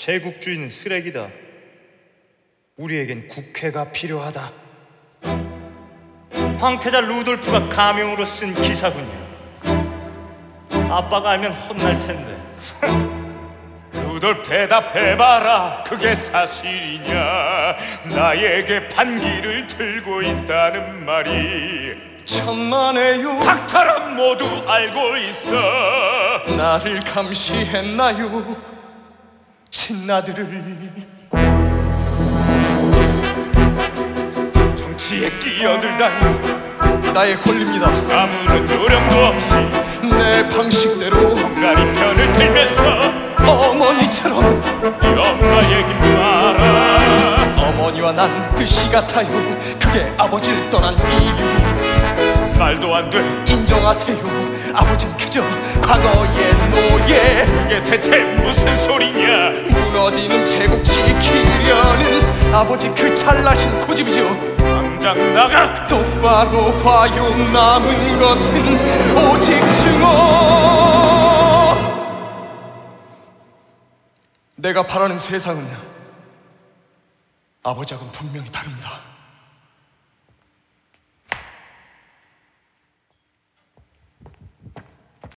제국주의는 쓰레기다. 우리에겐 국회가 필요하다. 황태자 루돌프가 가명으로 쓴 기사군요. 아빠가 알면 혼날 텐데. 루돌프 대답해봐라. 그게 사실이냐? 나에게 반기를 들고 있다는 말이 천만에요. 닥터라 모두 알고 있어. 나를 감시했나요? 친나들을. 정치에 끼어들다니 나의 권리입니다. 아무런 요령도 없이 내 방식대로 헝가리 편을 들면서 어머니처럼. 이 엄마 얘기 마라. 어머니와 난 뜻이 같아요. 그게 아버지를 떠난 이유. 말도 안 돼. 인정하세요. 아버진 그저 과거의 노예. 이게 대체 무슨 소리냐? 무너지는 제국 지키려는 아버지 그 잘나신 고집이죠. 당장 나가. 똑바로 봐요. 남은 것은 오직 증오. 내가 바라는 세상은 아버지하고는 분명히 다릅니다.